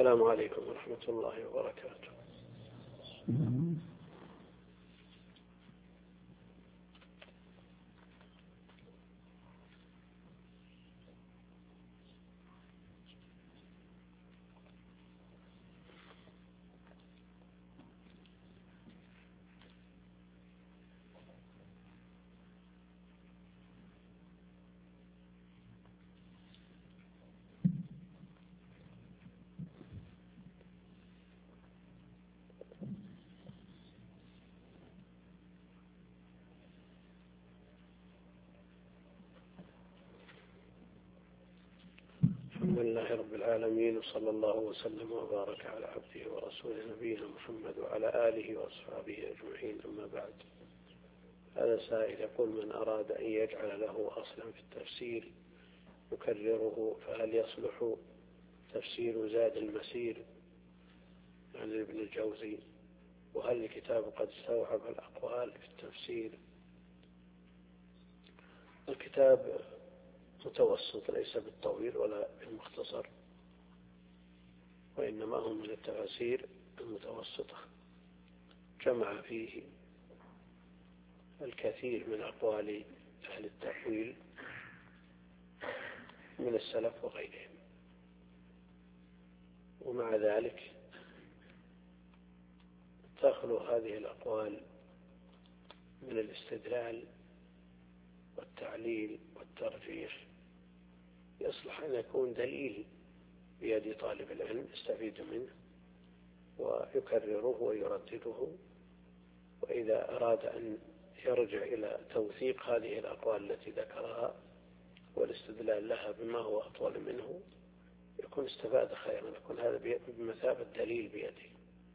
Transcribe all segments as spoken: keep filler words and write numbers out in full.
السلام عليكم ورحمة الله وبركاته. الحمد لله رب العالمين، وصلى الله وسلم وبارك على عبده ورسوله نبينا محمد وعلى آله وأصحابه أجمعين. أما بعد، هذا سائل يقول: من أراد أن يجعل له أصلا في التفسير يكرره، فهل يصلح تفسير زاد المسير عن ابن الجوزي؟ وهل الكتاب قد استوعب الأقوال في التفسير؟ الكتاب متوسط، ليس بالطويل ولا بالمختصر، وإنما هو من التفاسير المتوسطة، جمع فيه الكثير من أقوال أهل التأويل من السلف وغيرهم، ومع ذلك تخلو هذه الأقوال من الاستدلال والتعليل والترجيح، يصلح أن يكون دليل بيد طالب العلم يستفيد منه ويكرره ويردده. وإذا أراد أن يرجع إلى توثيق هذه الأقوال التي ذكرها والاستدلال لها بما هو أطول منه، يكون استفاد خيرا، يكون هذا بمثابة دليل بيده.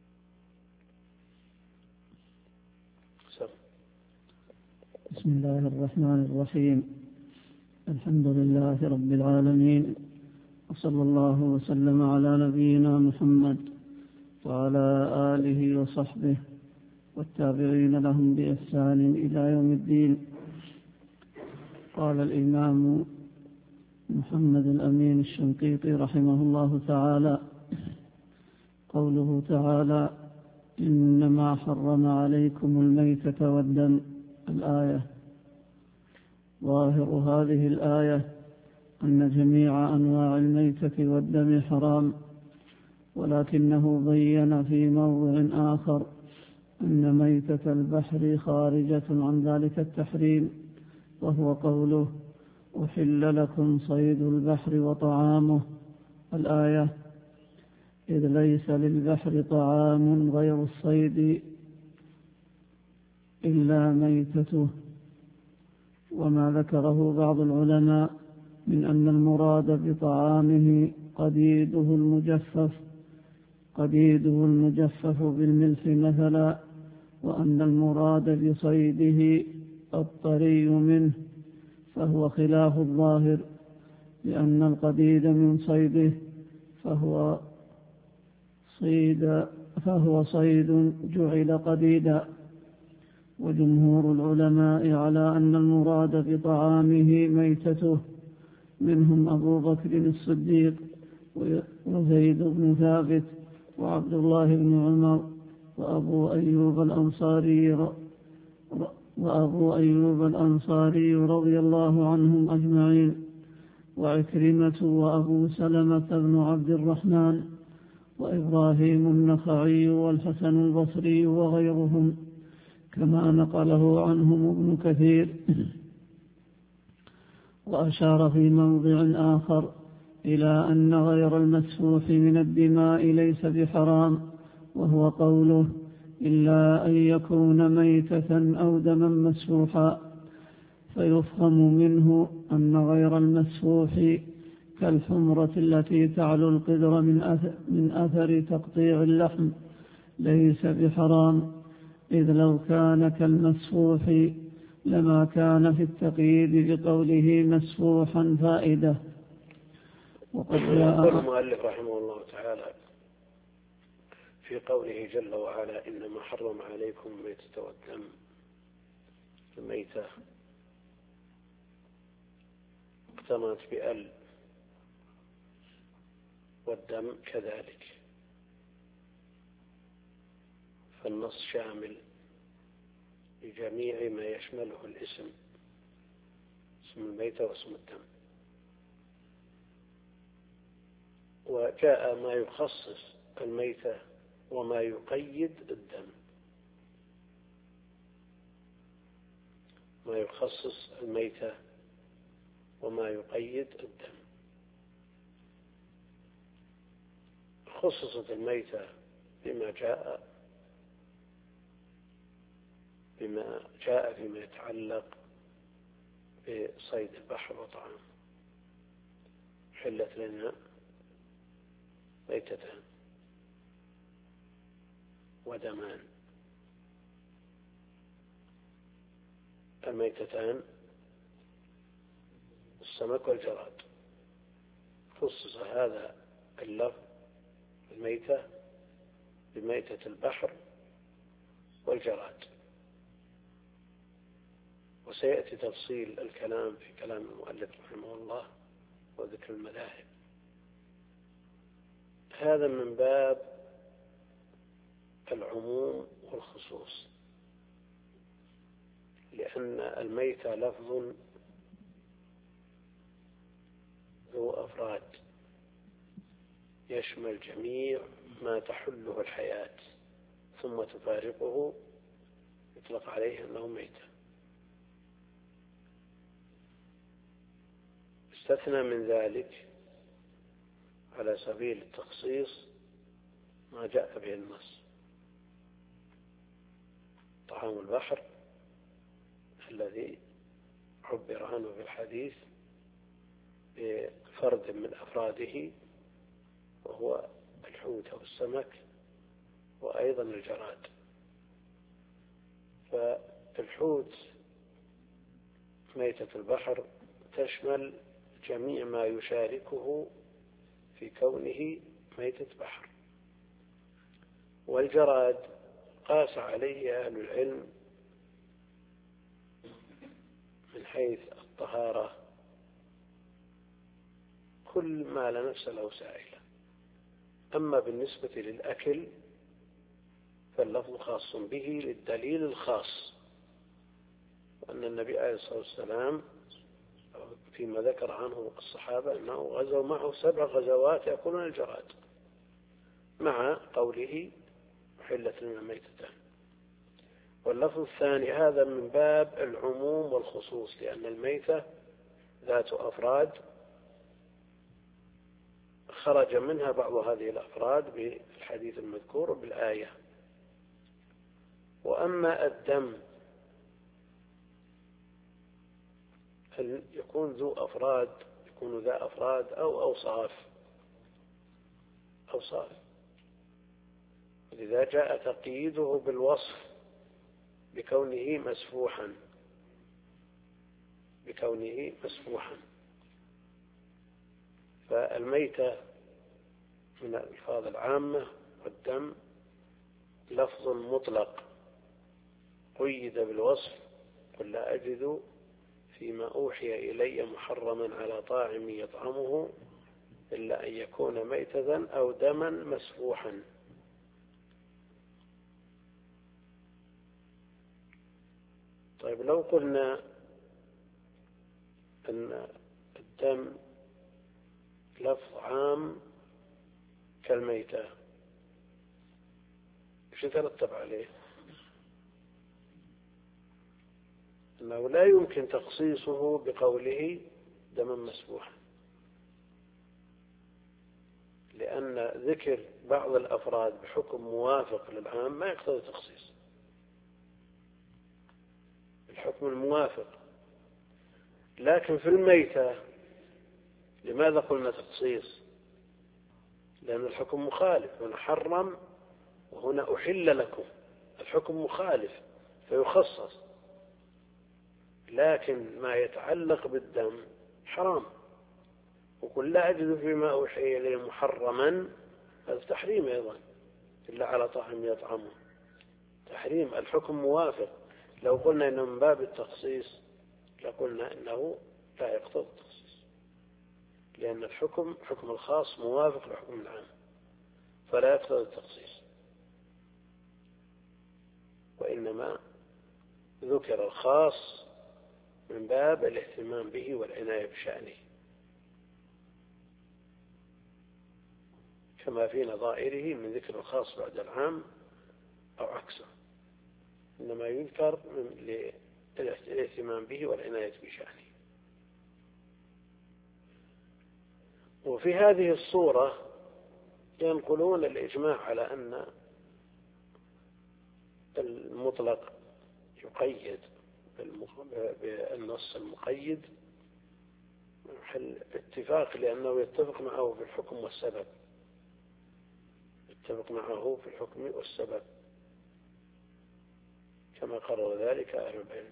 سر. بسم الله الرحمن الرحيم. الحمد لله رب العالمين، وصلى الله وسلم على نبينا محمد وعلى آله وصحبه والتابعين لهم بإحسان إلى يوم الدين. قال الإمام محمد الأمين الشنقيطي رحمه الله تعالى: قوله تعالى: إنما حرم عليكم الميتة والدم، الآية. ظاهر هذه الآية أن جميع أنواع الميتة والدم حرام، ولكنه بين في موضع آخر أن ميتة البحر خارجة عن ذلك التحريم، وهو قوله: أحل لكم صيد البحر وطعامه، الآية. إذ ليس للبحر طعام غير الصيد إلا ميتته. وما ذكره بعض العلماء من أن المراد بطعامه قديده المجفف قديده المجفف بالملح مثلا، وأن المراد بصيده الطري منه، فهو خلاف الظاهر، لأن القديد من صيده فهو صيد فهو صيد جعل قديدا. وجمهور العلماء على أن المراد بطعامه ميتته، منهم أبو بكر الصديق وزيد بن ثابت وعبد الله بن عمر وأبو أيوب الأنصاري وأبو أيوب الأنصاري رضي الله عنهم أجمعين، وعكرمة وأبو سلمة بن عبد الرحمن وإبراهيم النخعي والحسن البصري وغيرهم، كما نقله عنهم ابن كثير. وأشار في موضع آخر إلى أن غير المسفوح من الدماء ليس بحرام، وهو قوله: إلا أن يكون ميتة أو دما مسفوحا، فيفهم منه أن غير المسفوح كالحمرة التي تعلو القدر من أثر, من أثر تقطيع اللحم ليس بحرام، إذ لو كان كالمسفوح لما كان في التقييد بقوله مسفوحا فائدة. وقد يقول المؤلف رحمه الله تعالى في قوله جل وعلا: إنما حرم عليكم الميتة والدم، الميتة اقترنت بأل، والدم كذلك، فالنص شامل لجميع ما يشمله الاسم، اسم الميتة واسم الدم. وجاء ما يخصص الميتة وما يقيد الدم، ما يخصص الميتة وما يقيد الدم. خصصت الميتة بما جاء بما جاء فيما يتعلق بصيد البحر وطعام. حلت لنا ميتتان ودمان. الميتتان السمك والجراد. خصص هذا اللفظ الميتة بميتة البحر والجراد، وسيأتي تفصيل الكلام في كلام المؤلف رحمه الله وذكر المذاهب. هذا من باب العموم والخصوص، لأن الميتة لفظ ذو أفراد يشمل جميع ما تحله الحياة ثم تفارقه، يطلق عليه أنه ميتة. استثنى من ذلك على سبيل التخصيص ما جاء به النص: طعام البحر الذي عبر عنه في الحديث بفرد من أفراده، وهو الحوت أو السمك، وأيضا الجراد. فالحوت ميتة البحر تشمل جميع ما يشاركه في كونه ميتة بحر. والجراد قاس عليه أهل العلم من حيث الطهارة كل ما لا نفس له سائلة. أما بالنسبة للأكل فاللفظ خاص به للدليل الخاص، وأن النبي عليه الصلاة والسلام فيما ذكر عنه الصحابة أنه غزوا معه سبع غزوات يأكلون الجراد، مع قوله حلت لنا ميتتان. واللفظ الثاني هذا من باب العموم والخصوص، لأن الميتة ذات أفراد خرج منها بعض هذه الأفراد بالحديث المذكور بالآية. وأما الدم هل يكون ذو أفراد، يكون ذا أفراد أو أوصاف أوصاف لذا جاء تقييده بالوصف بكونه مسفوحا بكونه مسفوحا فالميتة من الألفاظ العامة، والدم لفظ مطلق قيد بالوصف: قل لا أجد فيما أوحي إلي محرما على طاعم يطعمه إلا أن يكون ميتة أو دما مسفوحا. طيب، لو قلنا أن الدم لفظ عام كالميتة، ايش يترتب عليه؟ أنه لا يمكن تخصيصه بقوله دما مسفوحا، لأن ذكر بعض الأفراد بحكم موافق للعام ما يقتضي تخصيص. الحكم الموافق. لكن في الميتة لماذا قلنا تخصيص؟ لأن الحكم مخالف، هنا حرم وهنا أحل لكم، الحكم مخالف فيخصص. لكن ما يتعلق بالدم حرام، وقل لا أجد فيما أوحي إليه محرما، هذا تحريم أيضا، إلا على طعم يطعمه، تحريم. الحكم موافق. لو قلنا إنه من باب التخصيص لقلنا إنه لا يقتضي التخصيص، لأن الحكم حكم الخاص موافق لحكم العام، فلا يقتضي التخصيص. وإنما ذكر الخاص من باب الاهتمام به والعناية بشأنه، كما في نظائره من ذكر الخاص بعد العام أو عكسه، إنما يذكر للاهتمام به والعناية بشأنه. وفي هذه الصورة ينقلون الإجماع على أن المطلق يقيد بالنص المقيد محل اتفاق، لأنه يتفق معه في الحكم والسبب، يتفق معه في الحكم والسبب كما قرر ذلك أهل العلم.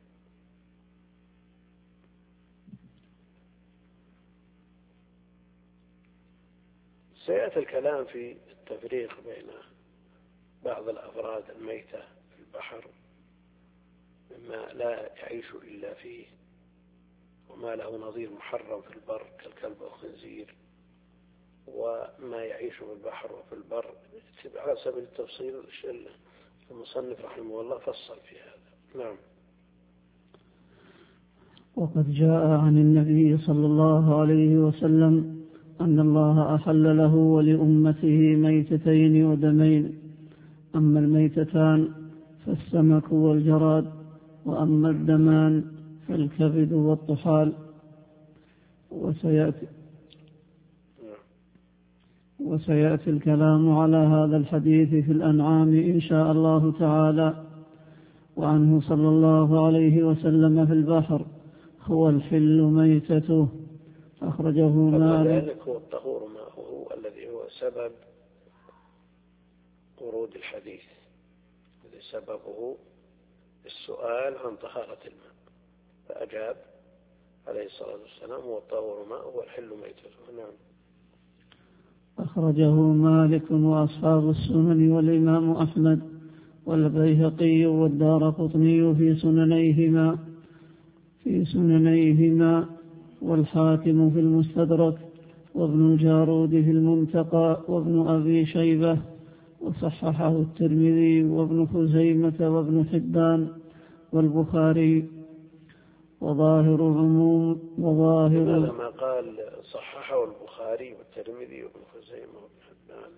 سيأتي الكلام في التفريق بين بعض الأفراد الميتة في البحر مما لا يعيش إلا فيه، وما له نظير محرم في البر كالكلب والخنزير، وما يعيش في البحر وفي البر على سبيل التفصيل. المصنف رحمه الله فصل في هذا. نعم. وقد جاء عن النبي صلى الله عليه وسلم أن الله أحل له ولأمته ميتتين ودمين، أما الميتتان فالسمك والجراد، وأما الدمان فالكبد والطحال. وسيأتي, وسيأتي الكلام على هذا الحديث في الأنعام إن شاء الله تعالى. وعنه صلى الله عليه وسلم في البحر: هو الحل ميتته، أخرجه مالك. ذلك هو الطهور ماؤه الذي هو سبب ورود الحديث، الذي سببه السؤال عن طهارة الماء، فأجاب عليه الصلاة والسلام: هو الطهور ماؤه والحل ميتته. نعم. أخرجه مالك وأصحاب السنن والإمام أحمد والبيهقي والدارقطني في سننيهما في سننيهما والحاكم في المستدرك، وابن الجارود في المنتقى، وابن أبي شيبة، وصححه الترمذي وابن خزيمة وابن حبان والبخاري. وظاهر عموم وظاهر لما قال صححه البخاري والترمذي وابن خزيمة وابن حبان،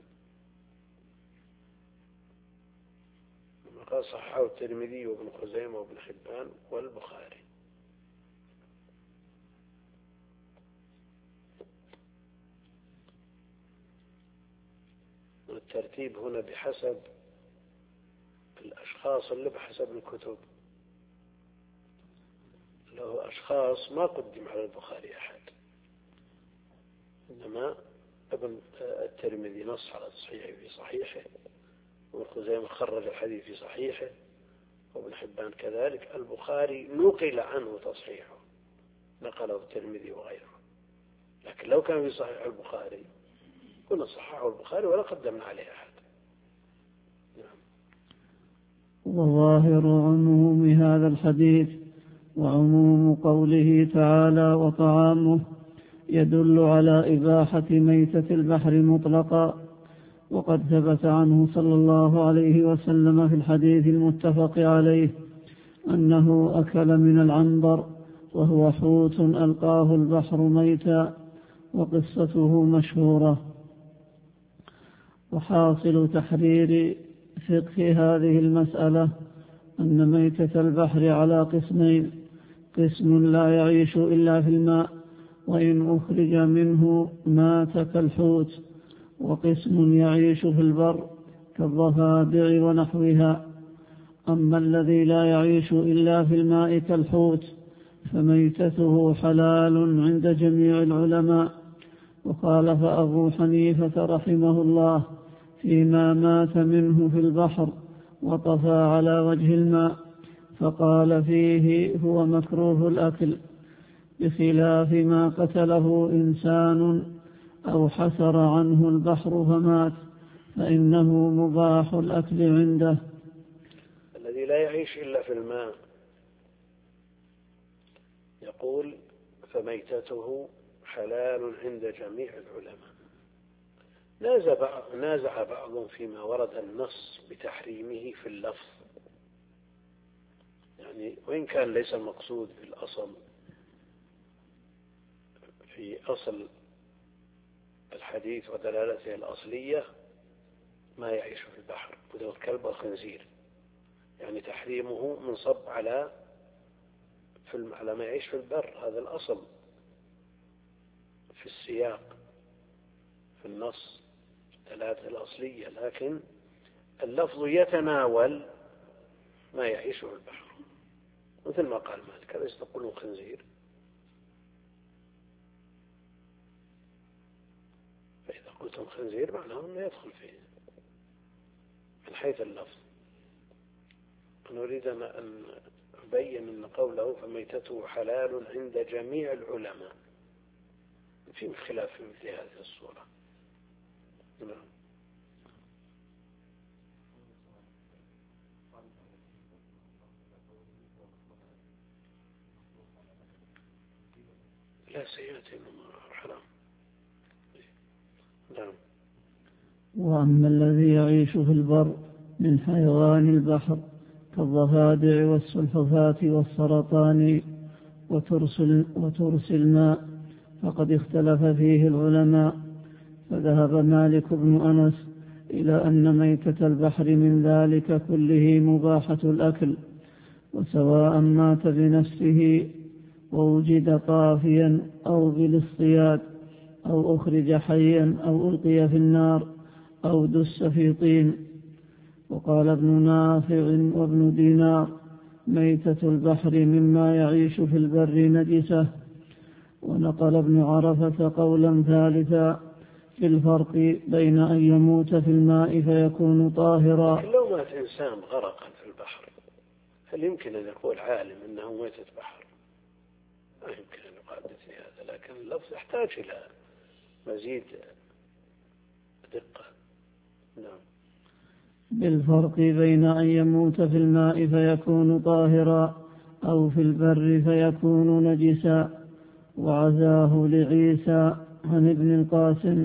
لما قال صححه الترمذي وابن خزيمة وابن حبان والبخاري، الترتيب هنا بحسب الأشخاص اللي بحسب الكتب. له أشخاص ما قدم على البخاري أحد، إنما ابن الترمذي نص على الصحيح في صحيحه، وابن خزيمة خرج الحديث في صحيحه، وابن حبان كذلك. البخاري نقل عنه تصحيحه، نقله الترمذي وغيره، لكن لو كان في صحيح البخاري كنا صححه البخاري ولا قدمنا عليه أحد. نعم. وظاهر عموم هذا الحديث وعموم قوله تعالى: وطعامه، يدل على إباحة ميتة البحر مطلقا. وقد ثبت عنه صلى الله عليه وسلم في الحديث المتفق عليه أنه أكل من العنبر، وهو حوت ألقاه البحر ميتا، وقصته مشهورة. وحاصل تحرير فقه هذه المسألة أن ميتة البحر على قسمين: قسم لا يعيش إلا في الماء وإن أخرج منه مات كالحوت، وقسم يعيش في البر كالضفادع ونحوها. أما الذي لا يعيش إلا في الماء كالحوت فميتته حلال عند جميع العلماء. وخالف أبو حنيفة رحمه الله فيما مات منه في البحر وطفى على وجه الماء، فقال فيه هو مكروه الأكل، بخلاف ما قتله إنسان أو حسر عنه البحر فمات، فإنه مباح الأكل عنده. الذي لا يعيش إلا في الماء يقول فميتته حلال عند جميع العلماء. نازع بعضهم فيما ورد النص بتحريمه في اللفظ يعني وإن كان ليس المقصود في الأصل في أصل الحديث ودلالته الأصلية ما يعيش في البحر وذو الكلب والخنزير، يعني تحريمه منصب على في على ما يعيش في البر، هذا الأصل في السياق في النص الدلالة الأصلية، لكن اللفظ يتناول ما يعيش في البحر، مثل ما قال مالك أليس تقولون خنزير؟ فإذا قلتم خنزير معناه أنه يدخل فيه من حيث اللفظ. نريد أن أبين أن قوله فميتته حلال عند جميع العلماء في خلاف في مثل هذه الصورة. نعم. لا سيأتي حرام. نعم. وأما الذي يعيش في البر من حيوان البحر كالضفادع والسلحفاة والسرطان وترس وترس الماء فقد اختلف فيه العلماء، فذهب مالك بن أنس إلى أن ميتة البحر من ذلك كله مباحة الأكل، وسواء مات بنفسه ووجد طافيا أو بالاصطياد أو أخرج حيا أو ألقي في النار أو دس في طين. وقال ابن نافع وابن دينار ميتة البحر مما يعيش في البر نجسة. ونقل ابن عرفة قولا ثالثا في الفرق بين أن يموت في الماء فيكون طاهرا. لو مات إنسان غرقا في البحر هل يمكن أن يقول عالم أنه ميتة بحر؟ لا يمكن أن يقال مثل هذا، لكن اللفظ يحتاج إلى مزيد دقة. نعم. بالفرق بين أن يموت في الماء فيكون طاهرا أو في البر فيكون نجسا. وعزاه لعيسى عن ابن القاسم.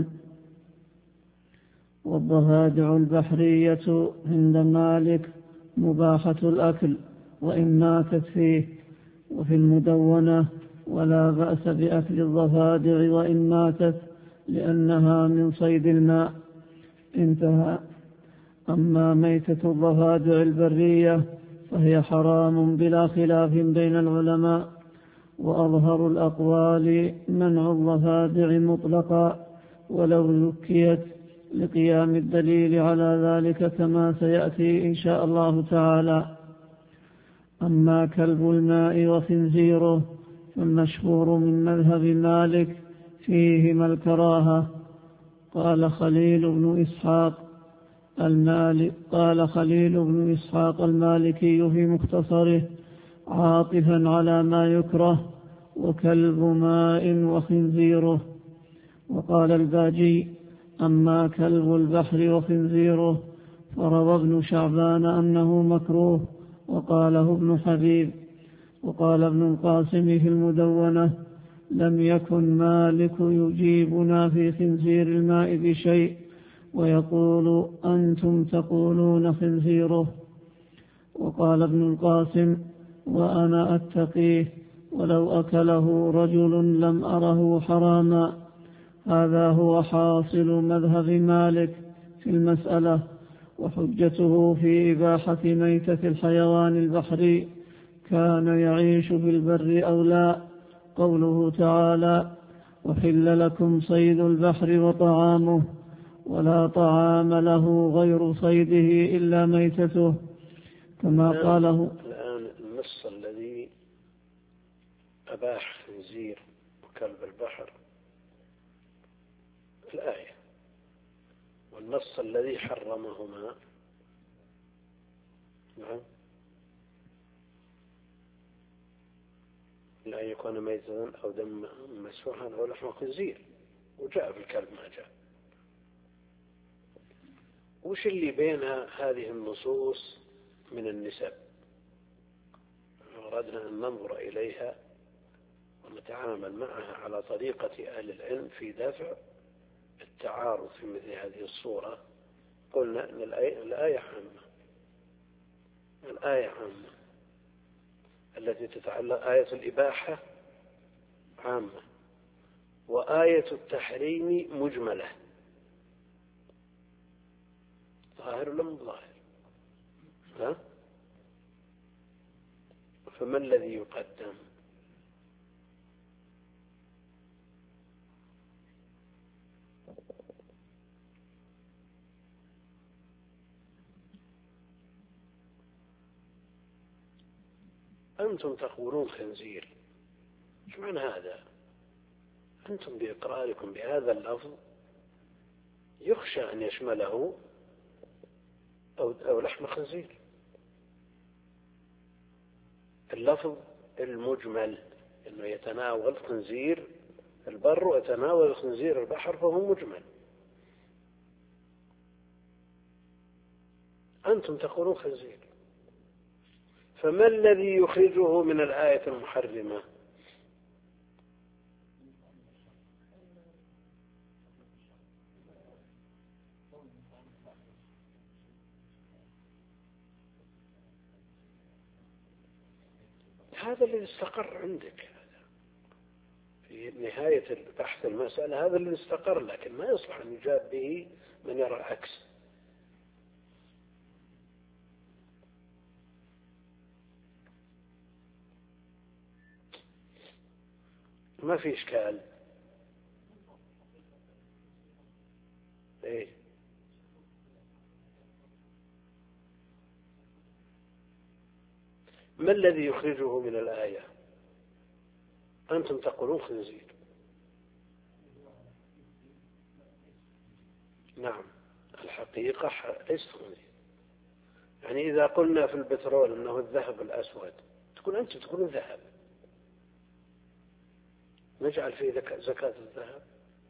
والضفادع البحرية عند مالك مباحة الأكل وإن ماتت فيه. وفي المدونة ولا بأس بأكل الضفادع وإن ماتت لأنها من صيد الماء. انتهى. أما ميتة الضفادع البرية فهي حرام بلا خلاف بين العلماء، وأظهر الأقوال منع الضفادع مطلقا ولو ذكيت لقيام الدليل على ذلك كما سيأتي إن شاء الله تعالى. أما كلب الماء وخنزيره فالمشهور من مذهب مالك فيهما الكراهة. قال خليل بن إسحاق المالك قال خليل بن إسحاق المالكي في مختصره عاطفا على ما يكره وكلب ماء وخنزيره. وقال الباجي أما كلب البحر وخنزيره فروى ابن شعبان أنه مكروه وقاله ابن حبيب. وقال ابن القاسم في المدونة لم يكن مالك يجيبنا في خنزير الماء بشيء ويقول أنتم تقولون خنزيره. وقال ابن القاسم وأنا أتقيه ولو أكله رجل لم أره حراما. هذا هو حاصل مذهب مالك في المسألة. وحجته في إباحة ميتة الحيوان البحري كان يعيش في البر أو لا قوله تعالى وحل لكم صيد البحر وطعامه ولا طعام له غير صيده إلا ميتته كما قاله. الآن النص الذي أباح خنزير وكلب البحر الآية، والنص الذي حرمهما نعم لا يكون ميتا أو دم مسفوحا أو لحم خنزير، وجاء في الكلب ما جاء. وش اللي بين هذه النصوص من النسب؟ أردنا أن ننظر إليها ونتعامل معها على طريقة أهل العلم في دفع التعارض في مثل هذه الصورة. قلنا أن الآية, الآية عامة الآية عامة التي تتعلق آية الإباحة عامة، وآية التحريم مجملة. ظاهر ولا مو ظاهر؟ ها؟ فما الذي يقدم؟ أنتم تقولون خنزير، ايش معنى هذا؟ أنتم بإقراركم بهذا اللفظ يخشى أن يشمله أو, أو لحم خنزير. اللفظ المجمل أنه يتناول خنزير البر ويتناول خنزير البحر فهو مجمل. أنتم تقولون خنزير، فما الذي يخرجه من الآية المحرمة؟ هذا الذي استقر عندك في نهاية البحث المسألة، هذا الذي استقر، لكن ما يصلح أن يجاب به من يرى العكس. ما في إشكال. إيه؟ ما الذي يخرجه من الآية؟ أنتم تقولون خنزير. نعم، الحقيقة ليس خنزير. يعني إذا قلنا في البترول أنه الذهب الأسود، تقول أنتم تقولون ذهب، نجعل فيه زكاة الذهب؟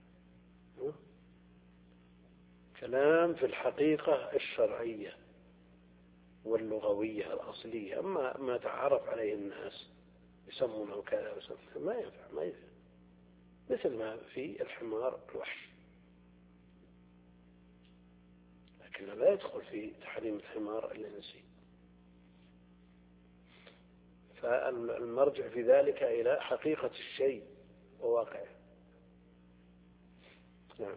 كلام في الحقيقة الشرعية واللغوية الأصلية. أما ما تعرف عليه الناس يسمونه كذا ويسمونه ما ينفع، ما ينفع. مثل ما في الحمار الوحش، لكن لا يدخل في تحريم الحمار الإنسي. فالمرجع في ذلك إلى حقيقة الشيء وواقعه. نعم.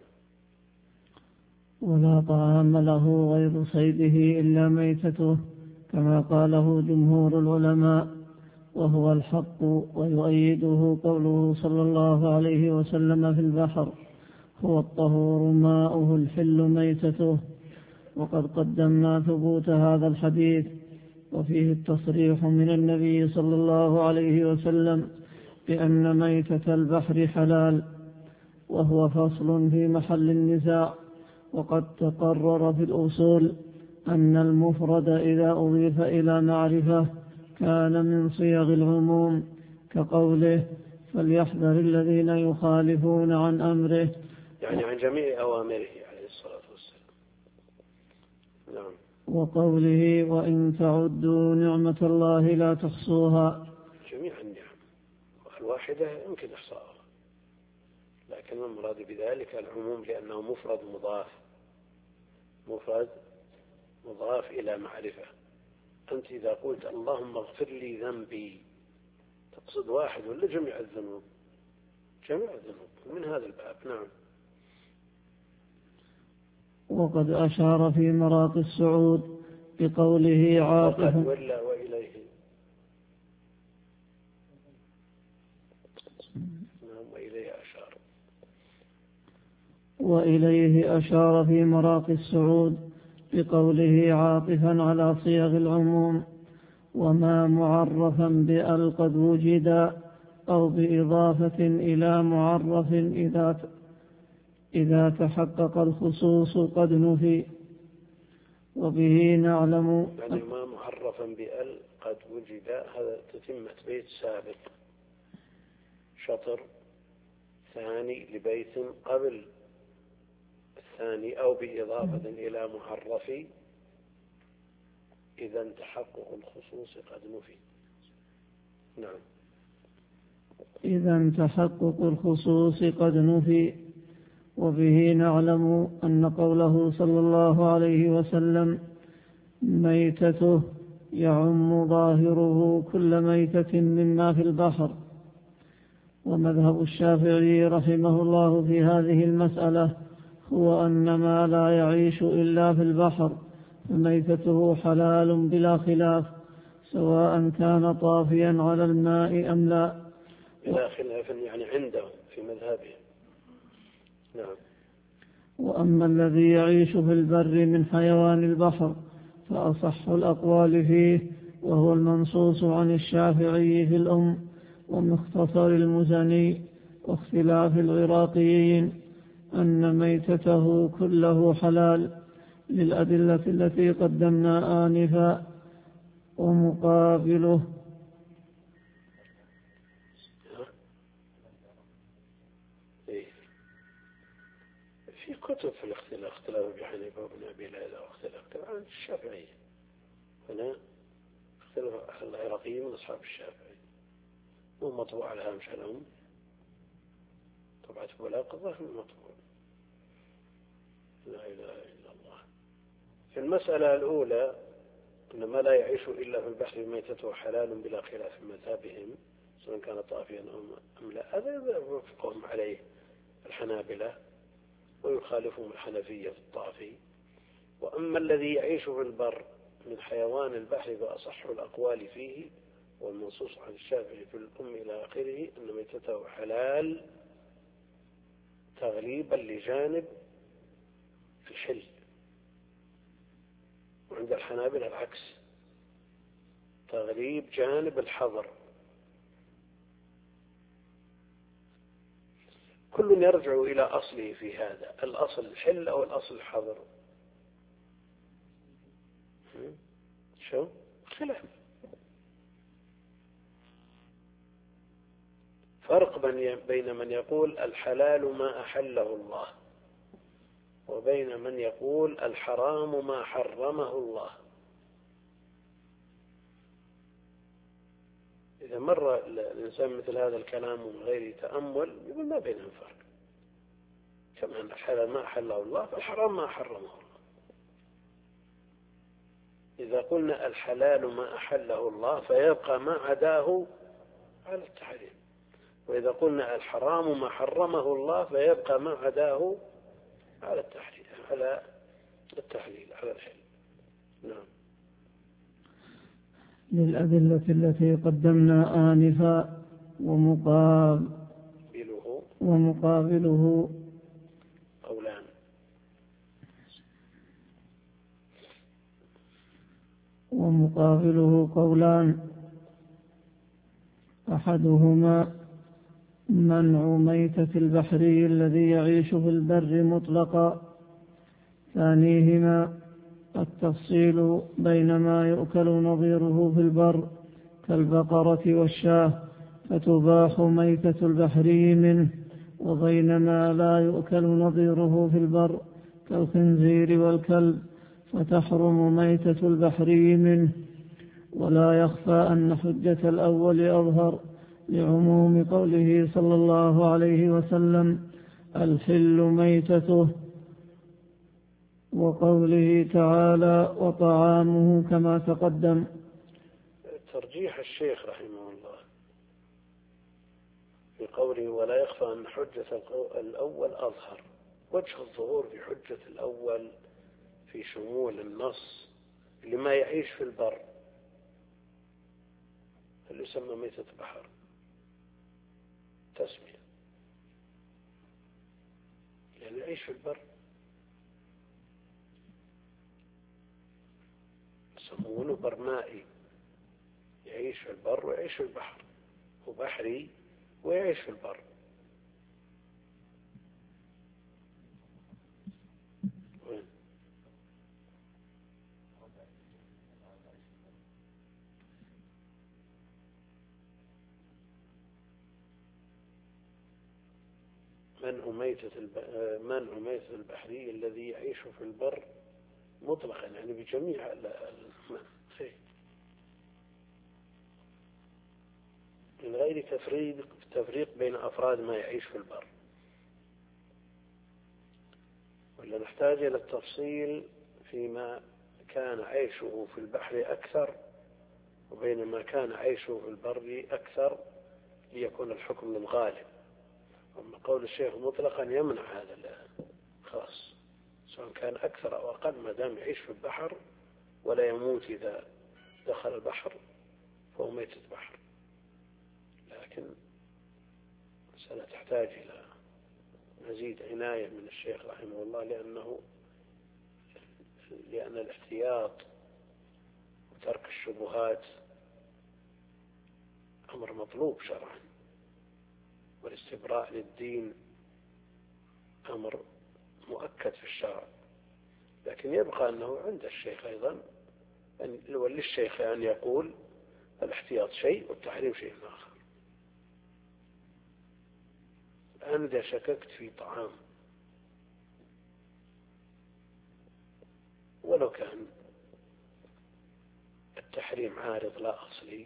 ولا طعام له غير صيده إلا ميتته، كما قاله جمهور العلماء، وهو الحق. ويؤيده قوله صلى الله عليه وسلم في البحر: هو الطهور ماؤه الحل ميتته. وقد قدمنا ثبوت هذا الحديث، وفيه التصريح من النبي صلى الله عليه وسلم بأن ميتة البحر حلال، وهو فصل في محل النزاع. وقد تقرر في الأصول أن المفرد إذا أضيف إلى معرفة كان من صيغ العموم، كقوله: فليحذر الذين يخالفون عن أمره، يعني عن جميع أوامره عليه الصلاة والسلام. نعم. وقوله: وإن تعدوا نعمة الله لا تحصوها. جميع النعم، الواحدة يمكن إحصاؤها، لكن المراد بذلك العموم، لأنه مفرد مضاف، مفرد مضاف إلى معرفة. أنت إذا قلت اللهم اغفر لي ذنبي، تقصد واحد ولا جميع الذنوب؟ جميع الذنوب من هذا الباب. نعم. وقد أشار في مراقي السعود بقوله: عاطف ولا وإليه. نعم، وإليه أشار. وإليه أشار في مراقي السعود بقوله عاطفا على صيغ العموم: وما معرفا بأل قد وجد، أو بإضافة إلى معرف إذا إذا تحقق الخصوص قد نفي. وبه نعلم يعني ما معرفا بأل قد وجد، هذا تتمة بيت سابق، شطر ثاني لبيت قبل الثاني، أو بإضافة إلى معرف إذا تحقق الخصوص قد نفي. نعم. إذا تحقق الخصوص قد نفي. وبه نعلم أن قوله صلى الله عليه وسلم: ميتته يعم ظاهره كل ميتة مما في البحر. ومذهب الشافعي رحمه الله في هذه المسألة هو أن ما لا يعيش إلا في البحر فميتته حلال بلا خلاف، سواء كان طافيا على الماء أم لا. بلا خلاف يعني عندهم في مذهبهم. نعم. وأما الذي يعيش في البر من حيوان البحر فأصح الأقوال فيه، وهو المنصوص عن الشافعي في الأم ومختصر المزني واختلاف العراقيين أن ميتته كله حلال للأدلة التي قدمنا آنفا. ومقابله في كتب في الاختلاف، اختلاف أبي حنيفة وابن أبي ليلى واختلاف عن الشافعي. هنا اختلاف العراقيين من أصحاب الشافعي، مو مطبوع على هامش لهم، طبعة بلاغ الظاهر مطبوع. لا إله إلا الله. في المسألة الأولى أن ما لا يعيش إلا في البحر ميتته حلال بلا خلاف في مذهبهم سواء كان طافيا أم لا. هذا يوافقهم عليه الحنابلة ويخالفهم الحنفية في الطافي. وأما الذي يعيش في البر من حيوان البحر فأصح الأقوال فيه والمنصوص عن الشافعي في الأم إلى آخره أن ميتته حلال تغليبا لجانب في الحل. وعند الحنابلة العكس، تغليب جانب الحظر. كل يرجع إلى أصله في هذا، الأصل الحل أو الأصل الحظر. شو خلاف، فرق بين من يقول الحلال ما أحله الله وبين من يقول الحرام ما حرمه الله. إذا مر الإنسان مثل هذا الكلام من غير تأمل يقول ما بينهم فرق، كما أن الحلال ما أحله الله فالحرام ما حرمه الله. إذا قلنا الحلال ما أحله الله فيبقى ما عداه على التحريم، وإذا قلنا الحرام ما حرمه الله فيبقى ما عداه على التحريم، على التحليل، على الحل. نعم. للأدلة التي قدمنا آنفا. ومقابله ومقابله قولان. ومقابله قولان أحدهما منع ميتة البحري الذي يعيش في البر مطلقا، ثانيهما التفصيل بين ما يؤكل نظيره في البر كالبقرة والشاة فتباح ميتة البحري منه، وبين ما لا يؤكل نظيره في البر كالخنزير والكلب فتحرم ميتة البحري منه. ولا يخفى أن حجة الأول أظهر لعموم قوله صلى الله عليه وسلم الحل ميتته، وقوله تعالى وطعامه كما تقدم. ترجيح الشيخ رحمه الله في قوله ولا يخفى أن حجة الأول أظهر، وجه الظهور في حجة الأول في شمول النص لما يعيش في البر اللي يسمى ميتة بحر تسمية، يعني يعيش في البر يسمونه برمائي، يعيش في البر ويعيش في البحر، وبحري ويعيش في البر. وين؟ منع ميتة الب... منع ميتة البحري الذي يعيش في البر مطلقا، يعني بجميع الشيء من غير تفريق تفريق بين أفراد ما يعيش في البر. ولا نحتاج إلى التفصيل فيما كان عيشه في البحر أكثر وبينما كان عيشه في البر أكثر ليكون الحكم للغالب. أما قول الشيخ مطلقا يمنع هذا الخاص، سواء كان أكثر أو أقل ما دام يعيش في البحر ولا يموت إذا دخل البحر فهو ميتة بحر. لكن المسألة تحتاج إلى مزيد عناية من الشيخ رحمه الله، لأنه لأن الاحتياط وترك الشبهات أمر مطلوب شرعا، والاستبراء للدين أمر مؤكد في الشرع. لكن يبقى أنه عند الشيخ أيضا وللشيخ أن يقول الاحتياط شيء والتحريم شيء آخر. الآن إذا شككت في طعام ولو كان التحريم عارض لا أصلي،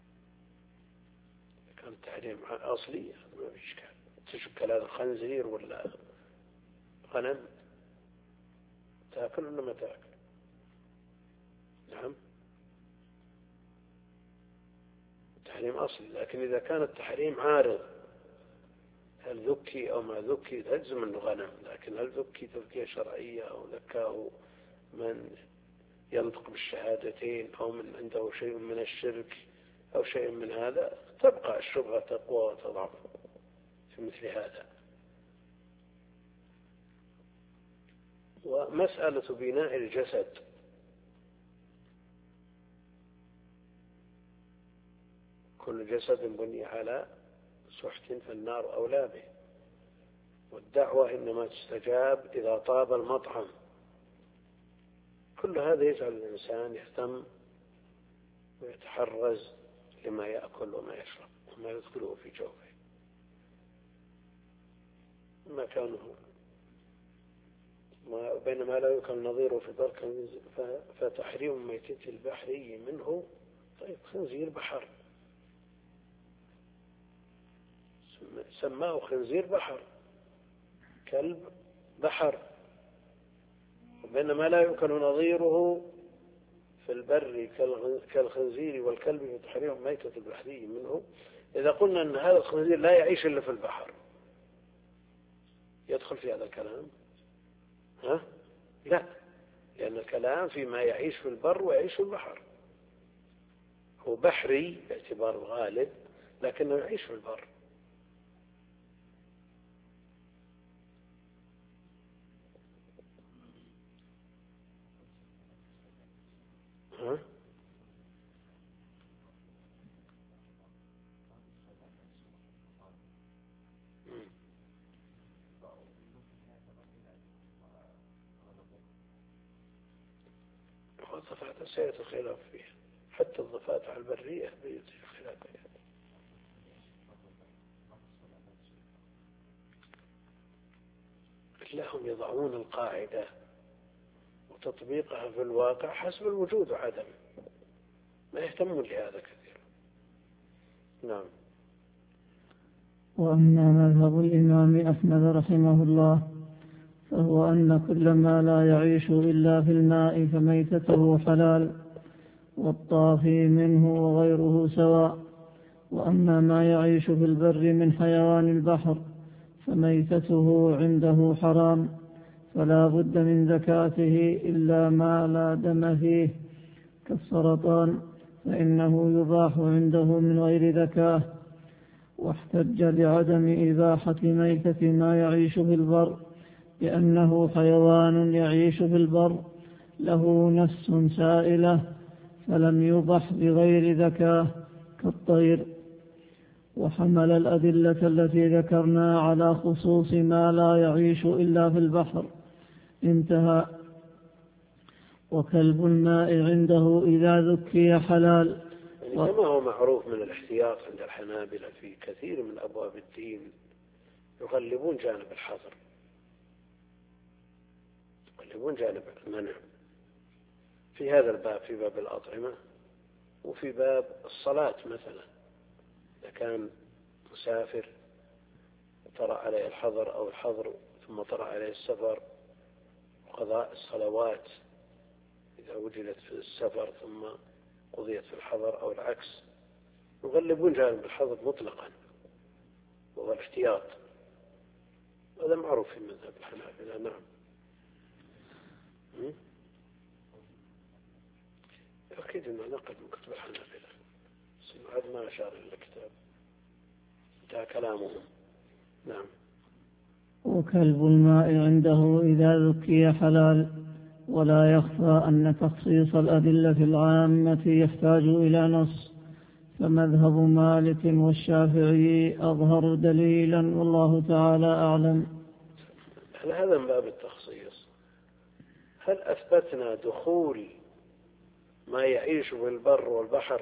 كان التحريم أصلي ما في إشكال، تشك هذا خنزير ولا غنم تأكل ولا ما تأكل؟ نعم التحريم أصلي. لكن إذا كان التحريم عارض، هل ذكي أو ما ذكي تجزم أنه غنم، لكن هل ذكي تذكية شرعية أو ذكاه من ينطق بالشهادتين أو من عنده شيء من الشرك أو شيء من هذا، تبقى الشبهة تقوى وتضعف في مثل هذا. ومسألة بناء الجسد كل جسد بني على سحت فالنار أولى به، والدعوة إنما تستجاب إذا طاب المطعم. كل هذا يجعل الإنسان يهتم ويتحرز لما يأكل وما يشرب وما يدخله في جوفه. ما كانه بينما لا يكون نظيره في البر فتحريم ميتة البحري منه. طيب خنزير بحر سماه خنزير بحر، كلب بحر، بينما لا يمكن نظيره في البر كالخنزير والكلب في تحريم ميتة البحري منه. إذا قلنا أن هذا الخنزير لا يعيش إلا في البحر يدخل في هذا الكلام؟ ها؟ لا، لأن الكلام فيما يعيش في البر ويعيش في البحر. هو بحري باعتبار الغالب لكنه يعيش في البر. ها؟ الضفات سيأتي الخلاف فيها، حتى الضفات على البرية بيأتي الخلاف فيها. لهم يضعون القاعدة وتطبيقها في الواقع حسب الوجود وعدم، ما يهتمون لهذا كثيرا. نعم. وأما مذهب الإمام أحمد رحمه الله فهو أن كل ما لا يعيش إلا في الماء فميتته حلال، والطافي منه وغيره سواء. وأما ما يعيش في البر من حيوان البحر فميتته عنده حرام، فلا بد من زكاته إلا ما لا دم فيه كالسرطان، فإنه يباح عنده من غير زكاة. واحتج بعدم إباحة ميتة ما يعيش في البر لأنه حيوان يعيش في البر له نفس سائلة فلم يبح بغير زكاة كالطير. وحمل الأدلة التي ذكرنا على خصوص ما لا يعيش إلا في البحر. انتهى. وكلب الماء عنده إذا ذكي حلال. يعني كما هو معروف من الاحتياط عند الحنابلة في كثير من أبواب الدين يغلبون جانب الحظر، يغلبون جانب المنع في هذا الباب، في باب الأطعمة وفي باب الصلاة مثلا. إذا كان مسافر طرأ عليه الحظر أو الحظر ثم طرأ عليه السفر، وقضاء الصلوات إذا وجدت في السفر ثم قضيت في الحظر أو العكس، يغلبون جانب الحظر مطلقا وهو الاحتياط. هذا معروف في مذهب الحنابلة. نعم. أكيد أنه نقل من كتب الحنابلة، سنعد ما أشار إلى الكتاب، انتهى كلامهم. نعم. وكلب الماء عنده إذا ذكي حلال، ولا يخفى أن تخصيص الأدلة العامة يحتاج إلى نص، فمذهب مالك والشافعي أظهر دليلا، والله تعالى أعلم. هل هذا من باب التخصيص؟ هل أثبتنا دخول ما يعيش في البر والبحر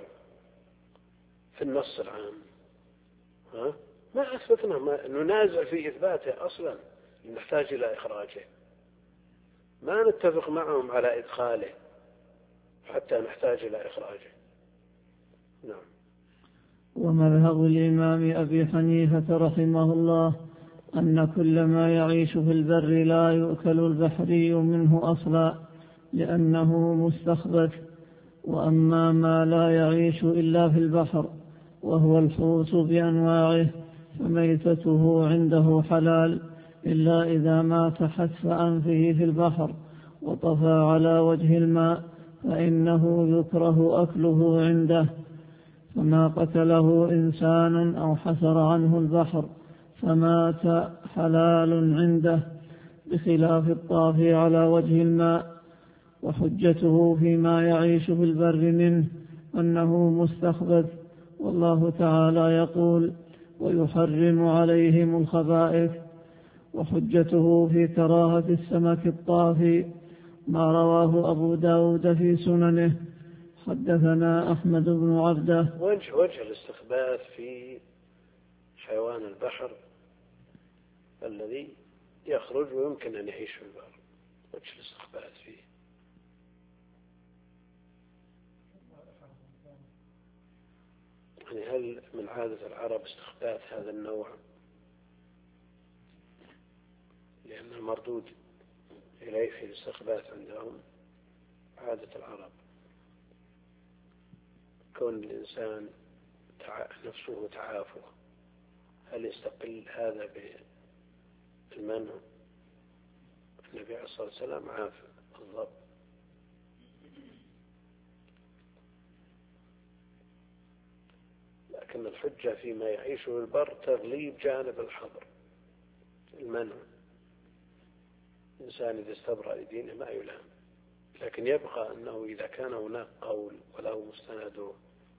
في النص العام؟ ها؟ ما أثبتنا، ما ننازع في إثباته أصلا، نحتاج إلى إخراجه، ما نتفق معهم على إدخاله حتى نحتاج إلى إخراجه. نعم. ومذهب الإمام أبي حنيفة رحمه الله أن كل ما يعيش في البر لا يؤكل البحري منه أصلا لأنه مستخبث، وأما ما لا يعيش إلا في البحر وهو الحوت بأنواعه فميتته عنده حلال، إلا إذا مات حتف أنفه في البحر وطفى على وجه الماء فإنه يكره أكله عنده. فما قتله إنسان أو حسر عنه البحر فمات حلال عنده، بخلاف الطافي على وجه الماء. وحجته فيما يعيش في البر منه أنه مستخبث، والله تعالى يقول ويحرم عليهم الخبائث. وحجته في كراهة السمك الطافي ما رواه أبو داود في سننه. حدثنا أحمد بن عبده. وجه, وجه الاستخباث في حيوان البحر الذي يخرج ويمكن أن يعيش في البحر، وجه الاستخباث فيه. يعني هل من عادة العرب استخباث هذا النوع؟ لأن المردود إليه في الاستخباث عندهم عادة العرب، كون الإنسان نفسه تعافه، هل يستقل هذا بالمنع؟ النبي عليه الصلاة والسلام عاف الضب. لكن الحجة فيما يعيشه البر تغليب جانب الحظر، المنع. الإنسان إذا استبرأ لدينه ما يلام، لكن يبقى أنه إذا كان هناك قول وله مستنده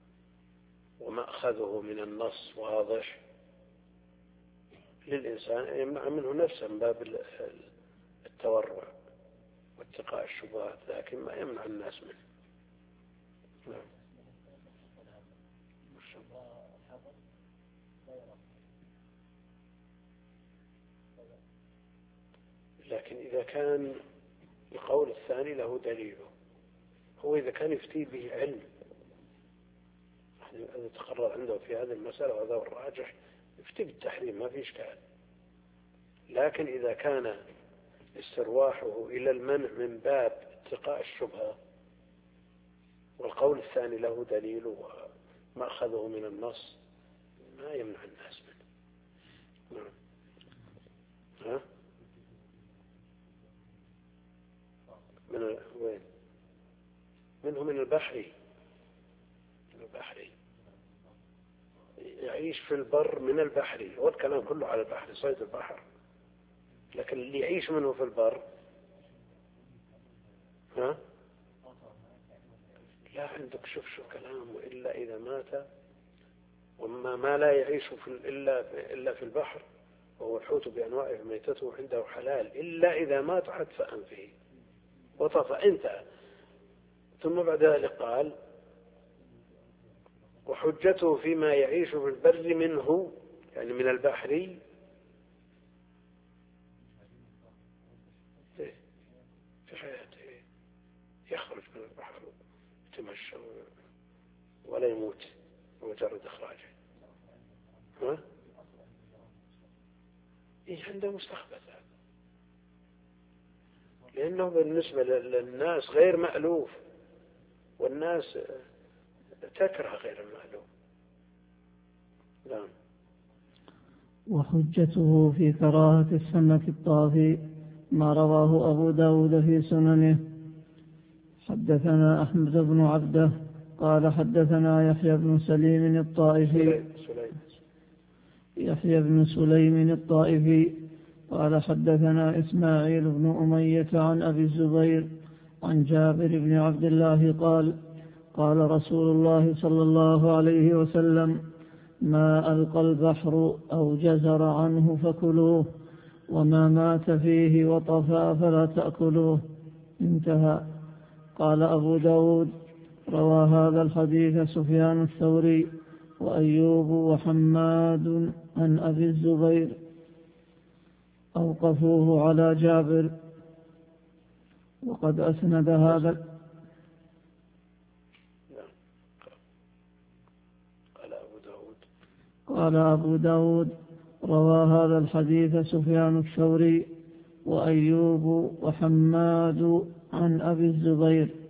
ومأخذه من النص واضح، للإنسان أن يمنع منه نفسه من باب التورع واتقاء الشبهات، لكن ما يمنع الناس منه. نعم. لكن إذا كان القول الثاني له دليله، هو إذا كان يفتي به علم، هذا تقرر عنده في هذه المسألة وهذا هو الراجح، يفتي بالتحريم ما في إشكال. لكن إذا كان استرواحه إلى المنع من باب اتقاء الشبهة والقول الثاني له دليل ومأخذه من النص، ما يمنع الناس منه. نعم. ها؟ من وين؟ منه من البحري، من البحري يعيش في البر من البحري، هو الكلام كله على البحر، صيد البحر. لكن اللي يعيش منه في البر ها؟ لا عندك شوف شو كلامه، إلا إذا مات. وما ما لا يعيش في إلا في إلا في البحر وهو الحوت بأنواعه ميتته عنده حلال، إلا إذا مات حتف أنفه وطفى انتهى. ثم بعد ذلك قال وحجته فيما يعيش في البر منه، يعني من البحر، في حياته يخرج من البحر يتمشى ولا يموت بمجرد إخراجه. ها؟ إيه عنده مستخبث، لأنه بالنسبة للناس غير مألوف، والناس تكره غير المعلوم. نعم. وحجته في كراهة السمك الطافي ما رواه أبو داود في سننه. حدثنا أحمد بن عبده قال حدثنا يحيى بن سليم الطائفي يحيى بن سليم الطائفي قال حدثنا إسماعيل بن أمية عن أبي الزبير عن جابر بن عبد الله قال قال رسول الله صلى الله عليه وسلم ما ألقى البحر أو جزر عنه فكلوه وما مات فيه وطفى فلا تأكلوه. انتهى. قال أبو داود روى هذا الحديث سفيان الثوري وأيوب وحماد عن أبي الزبير أوقفوه على جابر. وقد أسند هذا قال أبو داود روى هذا الحديث سفيان الثوري وأيوب وحماد عن أبي الزبير